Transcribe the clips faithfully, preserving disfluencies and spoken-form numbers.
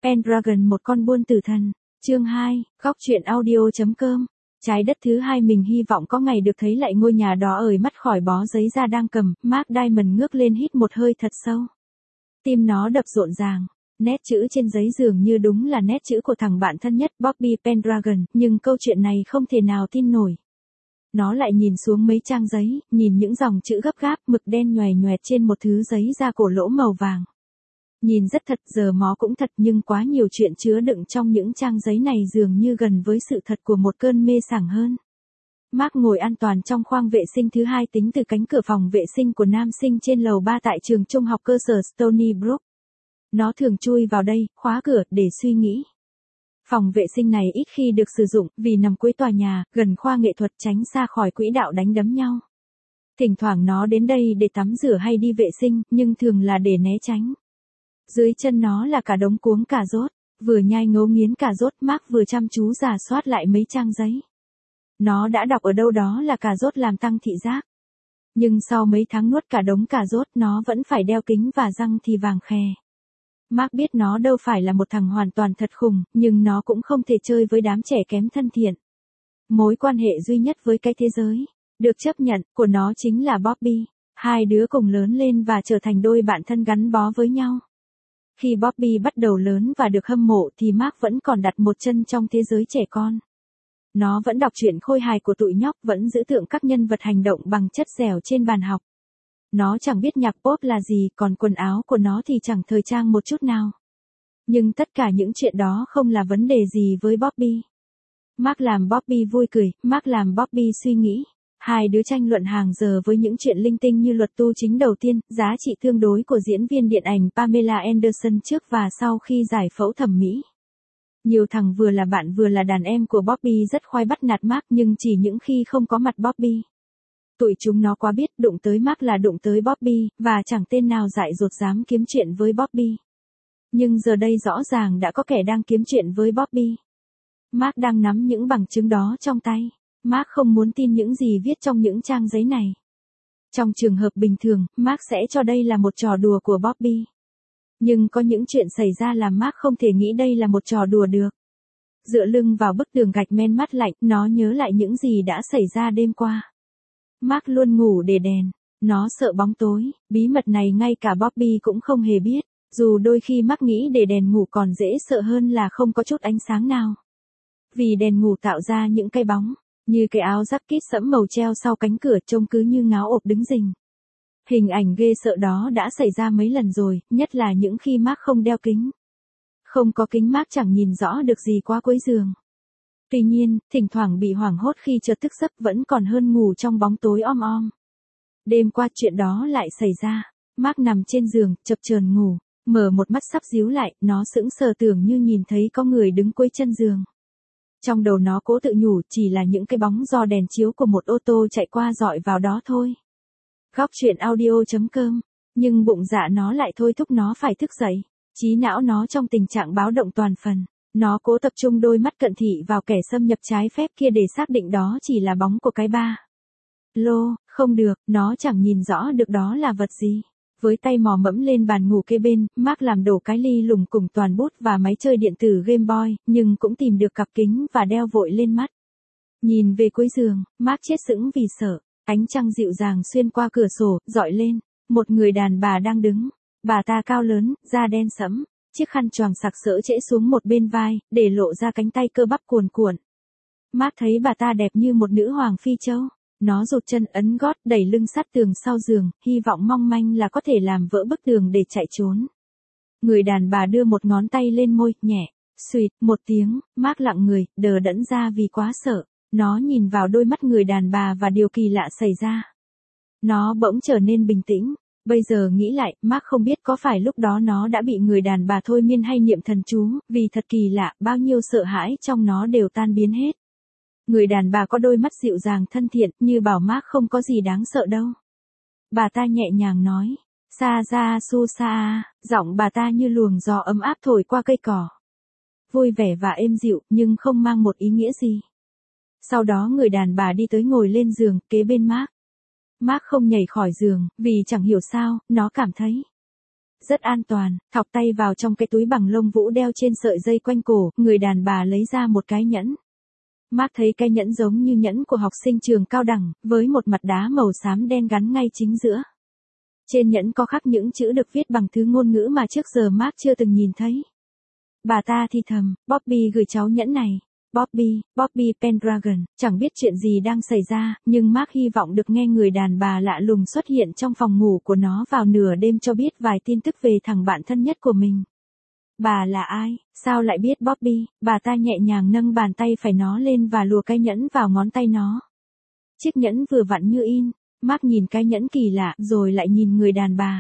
Pendragon một con buôn tử thần. Chương hai, góc truyện audio.com. Trái đất thứ hai mình hy vọng có ngày được thấy lại ngôi nhà đó ởi mắt khỏi bó giấy da đang cầm. Mark Diamond ngước lên hít một hơi thật sâu. Tim nó đập rộn ràng. Nét chữ trên giấy dường như đúng là nét chữ của thằng bạn thân nhất Bobby Pendragon, nhưng câu chuyện này không thể nào tin nổi. Nó lại nhìn xuống mấy trang giấy, nhìn những dòng chữ gấp gáp, mực đen nhoè nhoẹt trên một thứ giấy da cổ lỗ màu vàng. Nhìn rất thật, giờ mó cũng thật, nhưng quá nhiều chuyện chứa đựng trong những trang giấy này dường như gần với sự thật của một cơn mê sảng hơn. Mark ngồi an toàn trong khoang vệ sinh thứ hai tính từ cánh cửa phòng vệ sinh của nam sinh trên lầu ba tại trường trung học cơ sở Stony Brook. Nó thường chui vào đây, khóa cửa, để suy nghĩ. Phòng vệ sinh này ít khi được sử dụng, vì nằm cuối tòa nhà, gần khoa nghệ thuật, tránh xa khỏi quỹ đạo đánh đấm nhau. Thỉnh thoảng nó đến đây để tắm rửa hay đi vệ sinh, nhưng thường là để né tránh. Dưới chân nó là cả đống cuống cà rốt, vừa nhai ngấu nghiến cà rốt, Mark vừa chăm chú rà soát lại mấy trang giấy. Nó đã đọc ở đâu đó là cà rốt làm tăng thị giác. Nhưng sau mấy tháng nuốt cả đống cà rốt, nó vẫn phải đeo kính và răng thì vàng khè. Mark biết nó đâu phải là một thằng hoàn toàn thật khùng, nhưng nó cũng không thể chơi với đám trẻ kém thân thiện. Mối quan hệ duy nhất với cái thế giới, được chấp nhận, của nó chính là Bobby. Hai đứa cùng lớn lên và trở thành đôi bạn thân gắn bó với nhau. Khi Bobby bắt đầu lớn và được hâm mộ thì Mark vẫn còn đặt một chân trong thế giới trẻ con. Nó vẫn đọc truyện khôi hài của tụi nhóc, vẫn giữ tượng các nhân vật hành động bằng chất dẻo trên bàn học. Nó chẳng biết nhạc pop là gì, còn quần áo của nó thì chẳng thời trang một chút nào. Nhưng tất cả những chuyện đó không là vấn đề gì với Bobby. Mark làm Bobby vui cười, Mark làm Bobby suy nghĩ. Hai đứa tranh luận hàng giờ với những chuyện linh tinh như luật tu chính đầu tiên, giá trị tương đối của diễn viên điện ảnh Pamela Anderson trước và sau khi giải phẫu thẩm mỹ. Nhiều thằng vừa là bạn vừa là đàn em của Bobby rất khoái bắt nạt Mark, nhưng chỉ những khi không có mặt Bobby. Tụi chúng nó quá biết đụng tới Mark là đụng tới Bobby, và chẳng tên nào dại dột dám kiếm chuyện với Bobby. Nhưng giờ đây rõ ràng đã có kẻ đang kiếm chuyện với Bobby. Mark đang nắm những bằng chứng đó trong tay. Mark không muốn tin những gì viết trong những trang giấy này. Trong trường hợp bình thường, Mark sẽ cho đây là một trò đùa của Bobby. Nhưng có những chuyện xảy ra làm Mark không thể nghĩ đây là một trò đùa được. Dựa lưng vào bức tường gạch men mát lạnh, nó nhớ lại những gì đã xảy ra đêm qua. Mark luôn ngủ để đèn. Nó sợ bóng tối, bí mật này ngay cả Bobby cũng không hề biết. Dù đôi khi Mark nghĩ để đèn ngủ còn dễ sợ hơn là không có chút ánh sáng nào. Vì đèn ngủ tạo ra những cái bóng, như cái áo jacket sẫm màu treo sau cánh cửa trông cứ như ngáo ộp đứng rình. Hình ảnh ghê sợ đó đã xảy ra mấy lần rồi, nhất là những khi Mark không đeo kính. Không có kính Mark chẳng nhìn rõ được gì qua cuối giường. Tuy nhiên, thỉnh thoảng bị hoảng hốt khi chợt thức giấc vẫn còn hơn ngủ trong bóng tối om om. Đêm qua chuyện đó lại xảy ra. Mark nằm trên giường, chập chờn ngủ, mở một mắt sắp díu lại, nó sững sờ tưởng như nhìn thấy có người đứng cuối chân giường. Trong đầu nó cố tự nhủ chỉ là những cái bóng do đèn chiếu của một ô tô chạy qua dọi vào đó thôi. Góc truyện audio.com. Nhưng bụng dạ nó lại thôi thúc nó phải thức dậy. Trí não nó trong tình trạng báo động toàn phần. Nó cố tập trung đôi mắt cận thị vào kẻ xâm nhập trái phép kia để xác định đó chỉ là bóng của cái ba lô. Không được, nó chẳng nhìn rõ được đó là vật gì. Với tay mò mẫm lên bàn ngủ kế bên, Mark làm đổ cái ly lùng cùng toàn bút và máy chơi điện tử Game Boy, nhưng cũng tìm được cặp kính và đeo vội lên mắt. Nhìn về cuối giường, Mark chết sững vì sợ. Ánh trăng dịu dàng xuyên qua cửa sổ, dọi lên. Một người đàn bà đang đứng. Bà ta cao lớn, da đen sẫm, chiếc khăn choàng sặc sỡ trễ xuống một bên vai, để lộ ra cánh tay cơ bắp cuồn cuộn. Mark thấy bà ta đẹp như một nữ hoàng phi châu. Nó rụt chân ấn gót, đẩy lưng sát tường sau giường, hy vọng mong manh là có thể làm vỡ bức tường để chạy trốn. Người đàn bà đưa một ngón tay lên môi, nhẹ, suýt, một tiếng, Mark lặng người, đờ đẫn ra vì quá sợ. Nó nhìn vào đôi mắt người đàn bà và điều kỳ lạ xảy ra. Nó bỗng trở nên bình tĩnh. Bây giờ nghĩ lại, Mark không biết có phải lúc đó nó đã bị người đàn bà thôi miên hay niệm thần chú, vì thật kỳ lạ, bao nhiêu sợ hãi trong nó đều tan biến hết. Người đàn bà có đôi mắt dịu dàng thân thiện, như bảo Mark không có gì đáng sợ đâu. Bà ta nhẹ nhàng nói, sa ra su sa, giọng bà ta như luồng gió ấm áp thổi qua cây cỏ. Vui vẻ và êm dịu, nhưng không mang một ý nghĩa gì. Sau đó người đàn bà đi tới ngồi lên giường, kế bên Mark. Mark không nhảy khỏi giường, vì chẳng hiểu sao, nó cảm thấy Rất an toàn, thọc tay vào trong cái túi bằng lông vũ đeo trên sợi dây quanh cổ, người đàn bà lấy ra một cái nhẫn. Mark thấy cái nhẫn giống như nhẫn của học sinh trường cao đẳng, với một mặt đá màu xám đen gắn ngay chính giữa. Trên nhẫn có khắc những chữ được viết bằng thứ ngôn ngữ mà trước giờ Mark chưa từng nhìn thấy. Bà ta thì thầm, Bobby gửi cháu nhẫn này. Bobby, Bobby Pendragon, chẳng biết chuyện gì đang xảy ra, nhưng Mark hy vọng được nghe người đàn bà lạ lùng xuất hiện trong phòng ngủ của nó vào nửa đêm cho biết vài tin tức về thằng bạn thân nhất của mình. Bà là ai, sao lại biết Bobby? Bà ta nhẹ nhàng nâng bàn tay phải nó lên và lùa cái nhẫn vào ngón tay nó. Chiếc nhẫn vừa vặn như in, Mark nhìn cái nhẫn kỳ lạ rồi lại nhìn người đàn bà.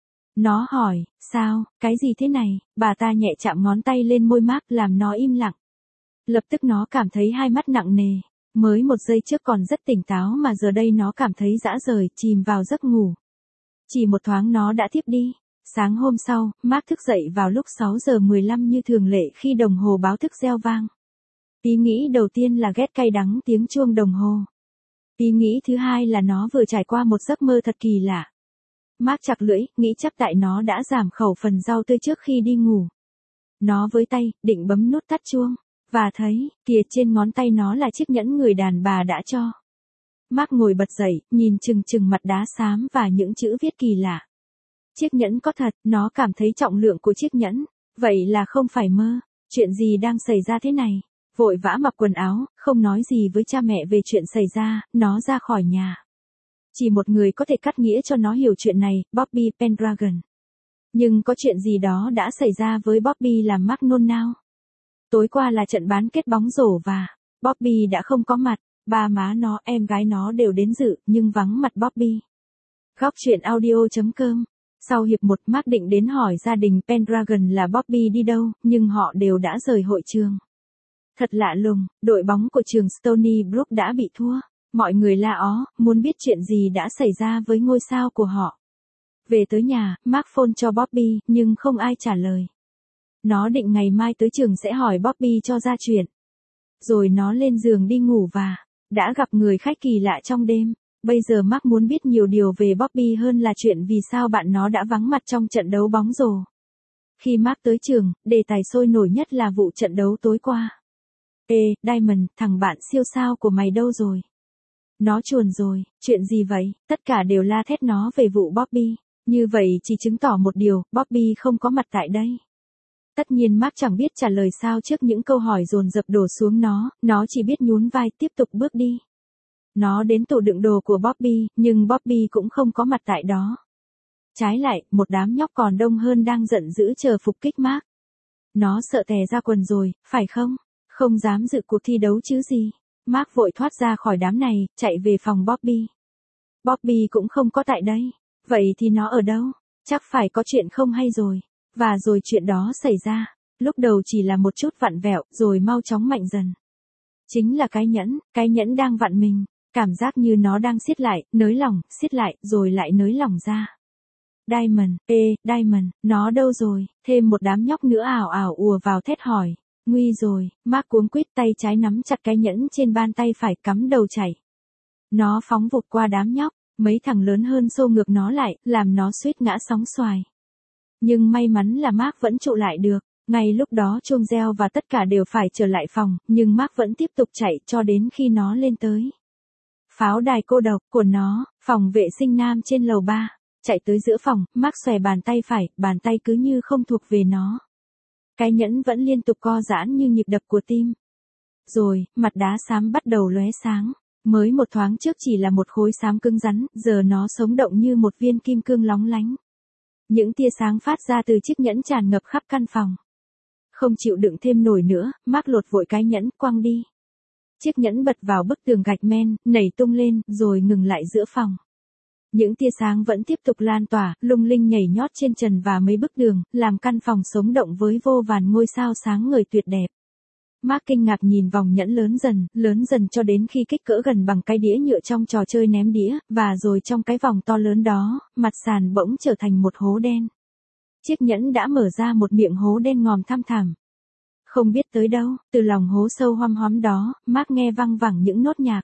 Nó hỏi, sao, cái gì thế này? Bà ta nhẹ chạm ngón tay lên môi Mark làm nó im lặng. Lập tức nó cảm thấy hai mắt nặng nề, mới một giây trước còn rất tỉnh táo mà giờ đây nó cảm thấy dã rời, chìm vào giấc ngủ. Chỉ một thoáng nó đã thiếp đi. Sáng hôm sau, Mark thức dậy vào lúc sáu giờ mười lăm như thường lệ khi đồng hồ báo thức reo vang. Ý nghĩ đầu tiên là ghét cay đắng tiếng chuông đồng hồ. Ý nghĩ thứ hai là nó vừa trải qua một giấc mơ thật kỳ lạ. Mark chặt lưỡi, nghĩ chắc tại nó đã giảm khẩu phần rau tươi trước khi đi ngủ. Nó với tay, định bấm nút tắt chuông. Và thấy, kìa trên ngón tay nó là chiếc nhẫn người đàn bà đã cho. Mark ngồi bật dậy, nhìn chừng chừng mặt đá xám và những chữ viết kỳ lạ. Chiếc nhẫn có thật, nó cảm thấy trọng lượng của chiếc nhẫn. Vậy là không phải mơ. Chuyện gì đang xảy ra thế này? Vội vã mặc quần áo, không nói gì với cha mẹ về chuyện xảy ra, nó ra khỏi nhà. Chỉ một người có thể cắt nghĩa cho nó hiểu chuyện này, Bobby Pendragon. Nhưng có chuyện gì đó đã xảy ra với Bobby làm Mark nôn nao. Tối qua là trận bán kết bóng rổ và Bobby đã không có mặt, ba má nó, em gái nó đều đến dự, nhưng vắng mặt Bobby. Góc truyện audio chấm com. Sau hiệp một, Mark định đến hỏi gia đình Pendragon là Bobby đi đâu, nhưng họ đều đã rời hội trường. Thật lạ lùng, đội bóng của trường Stony Brook đã bị thua. Mọi người la ó, muốn biết chuyện gì đã xảy ra với ngôi sao của họ. Về tới nhà, Mark phone cho Bobby, nhưng không ai trả lời. Nó định ngày mai tới trường sẽ hỏi Bobby cho ra chuyện. Rồi nó lên giường đi ngủ và đã gặp người khách kỳ lạ trong đêm. Bây giờ Mark muốn biết nhiều điều về Bobby hơn là chuyện vì sao bạn nó đã vắng mặt trong trận đấu bóng rổ. Khi Mark tới trường, đề tài sôi nổi nhất là vụ trận đấu tối qua. Ê, Diamond, thằng bạn siêu sao của mày đâu rồi? Nó chuồn rồi, chuyện gì vậy? Tất cả đều la thét nó về vụ Bobby. Như vậy chỉ chứng tỏ một điều, Bobby không có mặt tại đây. Tất nhiên Mark chẳng biết trả lời sao trước những câu hỏi dồn dập đổ xuống nó, nó chỉ biết nhún vai tiếp tục bước đi. Nó đến tủ đựng đồ của Bobby, nhưng Bobby cũng không có mặt tại đó. Trái lại, một đám nhóc còn đông hơn đang giận dữ chờ phục kích Mark. Nó sợ tè ra quần rồi, phải không? Không dám dự cuộc thi đấu chứ gì. Mark vội thoát ra khỏi đám này, chạy về phòng Bobby. Bobby cũng không có tại đây. Vậy thì nó ở đâu? Chắc phải có chuyện không hay rồi. Và rồi chuyện đó xảy ra. Lúc đầu chỉ là một chút vặn vẹo, rồi mau chóng mạnh dần. Chính là cái nhẫn, cái nhẫn đang vặn mình. Cảm giác như nó đang siết lại, nới lỏng, siết lại, rồi lại nới lỏng ra. Diamond, ê, Diamond, nó đâu rồi? Thêm một đám nhóc nữa ảo ảo ùa vào thét hỏi. Nguy rồi, Mark cuống quýt tay trái nắm chặt cái nhẫn trên bàn tay phải cắm đầu chạy. Nó phóng vụt qua đám nhóc, mấy thằng lớn hơn xô ngược nó lại, làm nó suýt ngã sóng xoài. Nhưng may mắn là Mark vẫn trụ lại được. Ngay lúc đó chuông reo và tất cả đều phải trở lại phòng, nhưng Mark vẫn tiếp tục chạy cho đến khi nó lên tới pháo đài cô độc của nó, phòng vệ sinh nam trên lầu ba. Chạy tới giữa phòng, Mark xòe bàn tay phải, bàn tay cứ như không thuộc về nó. Cái nhẫn vẫn liên tục co giãn như nhịp đập của tim. Rồi, mặt đá xám bắt đầu lóe sáng. Mới một thoáng trước chỉ là một khối xám cứng rắn, giờ nó sống động như một viên kim cương lóng lánh. Những tia sáng phát ra từ chiếc nhẫn tràn ngập khắp căn phòng. Không chịu đựng thêm nổi nữa, Mark lột vội cái nhẫn, quăng đi. Chiếc nhẫn bật vào bức tường gạch men, nảy tung lên, rồi ngừng lại giữa phòng. Những tia sáng vẫn tiếp tục lan tỏa, lung linh nhảy nhót trên trần và mấy bức tường, làm căn phòng sống động với vô vàn ngôi sao sáng ngời tuyệt đẹp. Mark kinh ngạc nhìn vòng nhẫn lớn dần, lớn dần cho đến khi kích cỡ gần bằng cái đĩa nhựa trong trò chơi ném đĩa, và rồi trong cái vòng to lớn đó, mặt sàn bỗng trở thành một hố đen. Chiếc nhẫn đã mở ra một miệng hố đen ngòm thăm thẳm. Không biết tới đâu, từ lòng hố sâu hoăm hoắm đó, Mark nghe văng vẳng những nốt nhạc.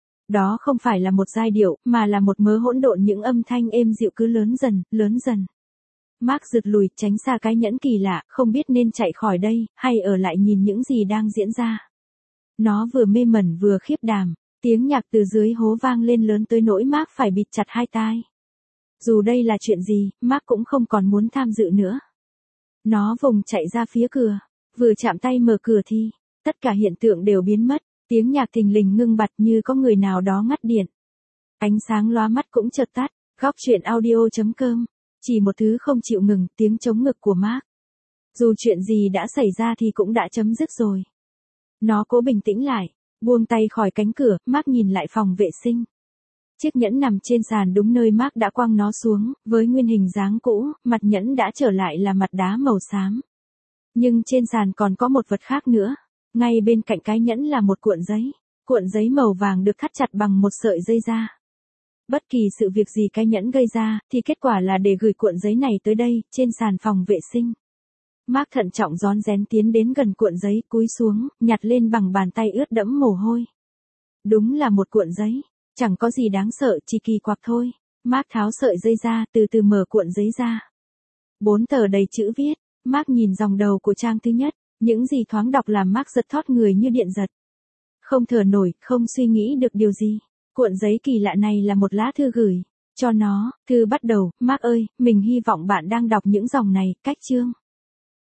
Đó không phải là một giai điệu, mà là một mớ hỗn độn những âm thanh êm dịu cứ lớn dần, lớn dần. Mark rụt lùi, tránh xa cái nhẫn kỳ lạ, không biết nên chạy khỏi đây, hay ở lại nhìn những gì đang diễn ra. Nó vừa mê mẩn vừa khiếp đảm, tiếng nhạc từ dưới hố vang lên lớn tới nỗi Mark phải bịt chặt hai tai. Dù đây là chuyện gì, Mark cũng không còn muốn tham dự nữa. Nó vùng chạy ra phía cửa, vừa chạm tay mở cửa thì, tất cả hiện tượng đều biến mất, tiếng nhạc thình lình ngưng bặt như có người nào đó ngắt điện. Ánh sáng lóa mắt cũng chợt tắt, góc truyện audio chấm com. Chỉ một thứ không chịu ngừng, tiếng chống ngực của Mark. Dù chuyện gì đã xảy ra thì cũng đã chấm dứt rồi. Nó cố bình tĩnh lại, buông tay khỏi cánh cửa, Mark nhìn lại phòng vệ sinh. Chiếc nhẫn nằm trên sàn đúng nơi Mark đã quăng nó xuống, với nguyên hình dáng cũ, mặt nhẫn đã trở lại là mặt đá màu xám. Nhưng trên sàn còn có một vật khác nữa. Ngay bên cạnh cái nhẫn là một cuộn giấy. Cuộn giấy màu vàng được thắt chặt bằng một sợi dây da. Bất kỳ sự việc gì cái nhẫn gây ra, thì kết quả là để gửi cuộn giấy này tới đây, trên sàn phòng vệ sinh. Mark thận trọng rón rén tiến đến gần cuộn giấy, cúi xuống, nhặt lên bằng bàn tay ướt đẫm mồ hôi. Đúng là một cuộn giấy, chẳng có gì đáng sợ, chỉ kỳ quặc thôi. Mark tháo sợi dây ra, từ từ mở cuộn giấy ra. Bốn tờ đầy chữ viết, Mark nhìn dòng đầu của trang thứ nhất, những gì thoáng đọc làm Mark giật thót người như điện giật. Không thở nổi, không suy nghĩ được điều gì. Cuộn giấy kỳ lạ này là một lá thư gửi cho nó, thư bắt đầu, Mark ơi, mình hy vọng bạn đang đọc những dòng này, cách chương.